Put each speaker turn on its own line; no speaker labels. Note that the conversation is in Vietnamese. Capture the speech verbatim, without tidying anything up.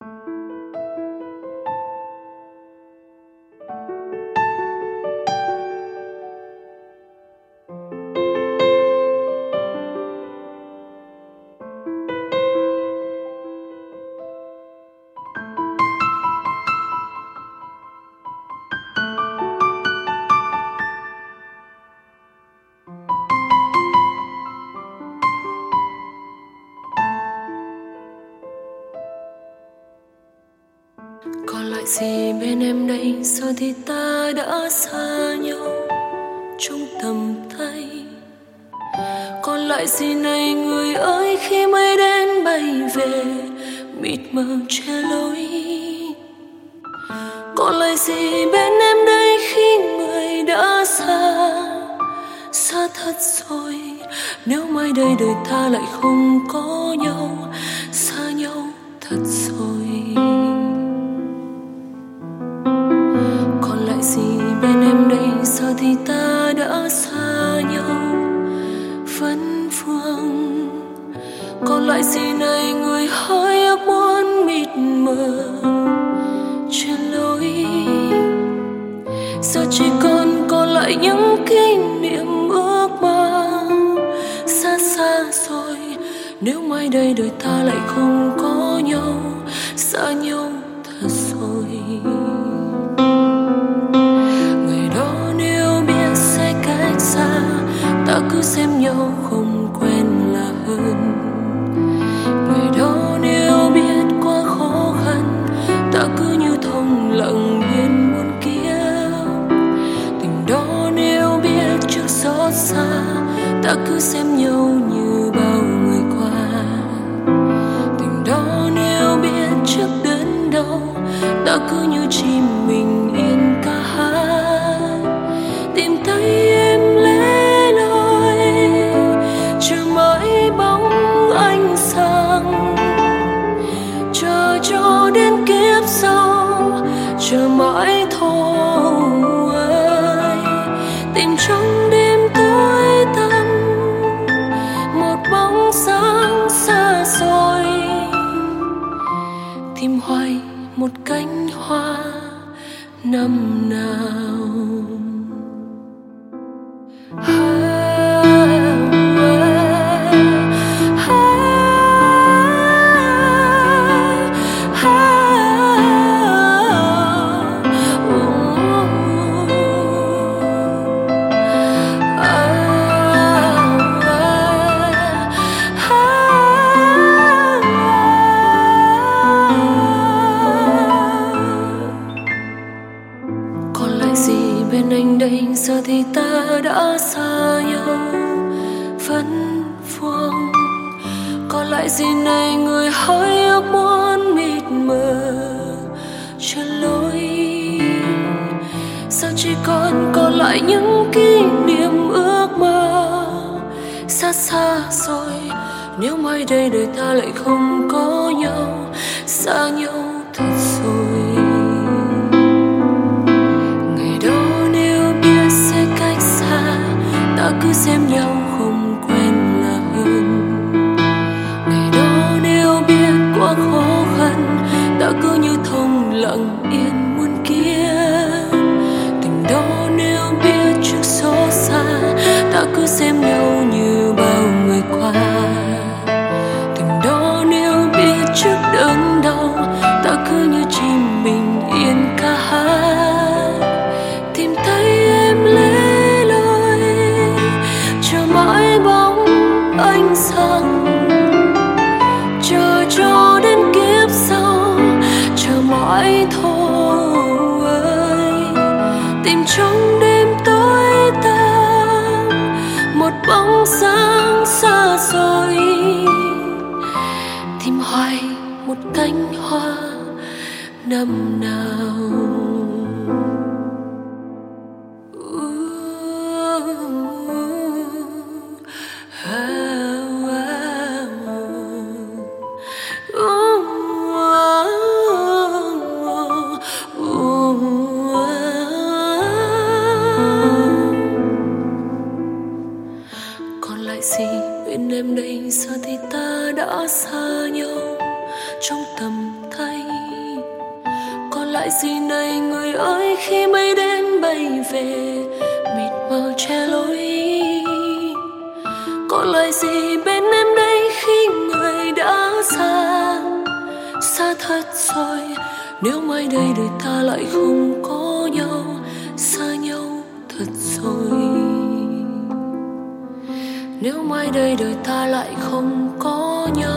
Còn lại gì bên em đây, giờ thì ta đã xa nhau trong tầm tay. Còn lại gì này người ơi, khi mây đen bay về mịt mờ che lối. Còn lại gì bên em đây khi người đã xa, xa thật rồi. Nếu mai đây đời ta lại không có nhau, xa nhau thật rồi. Còn lại gì bên em đây, giờ thì ta đã xa nhau vấn vương. Còn lại gì này người hỡi ước muốn mịt mờ trên lối. Giờ chỉ còn còn lại những kỷ niệm ước mơ xa xa rồi. Nếu mai đây đời ta lại không có nhau, xa nhau thật rồi. Ngày đó nếu biết sẽ cách xa, ta cứ xem nhau không quen là hơn. Ngày đó nếu biết quá khó khăn, ta cứ như thông lặng yên muôn kia. Tình đó nếu biết trước xót xa, ta cứ xem nhau như bao người qua. Tình đó nếu biết trước đến đâu, ta cứ như chim mình yên ca hát. Tìm thấy em lẻ loi, chờ mãi bóng ánh sáng. Chờ cho đến kiếp sau, chờ mãi thôi. Tìm trong đêm tối tăm một bóng sáng xa xôi. Tìm hoài một cánh hoa năm nào. Bên anh đây giờ thì ta đã xa nhau vấn vương. Còn lại gì này người hỡi ước muốn mịt mờ trên lối. Sao chỉ còn còn lại những kỷ niệm ước mơ xa xa rồi. Nếu mai đây đời ta lại không có nhau, xa nhau thật rồi. Ta cứ xem nhau không quen là hơn. Ngày đó nếu biết quá khó khăn, ta cứ như thông lặng yên muôn kia. Tình đó nếu biết trước xót xa, ta cứ xem nhau như bao người qua. Tình đó nếu biết trước đớn đau, ta cứ như chim mình yên ca hát. Tìm thấy em lẻ mãi bóng ánh sáng. Chờ cho đến kiếp sau, chờ mãi thôi. Tìm trong đêm tối tăm một bóng sáng xa xôi. Tìm hoài một cánh hoa năm nào. Còn lại gì bên em đây, giờ thì ta đã xa nhau trong tầm tay. lại gì này người ơi, khi mây đến bay về mịt mờ che lối. Có lại gì bên em đây khi người đã xa, xa thật rồi. Nếu mai đây đời ta lại không có nhau, xa nhau thật rồi. Nếu mai đây đời ta lại không có nhau.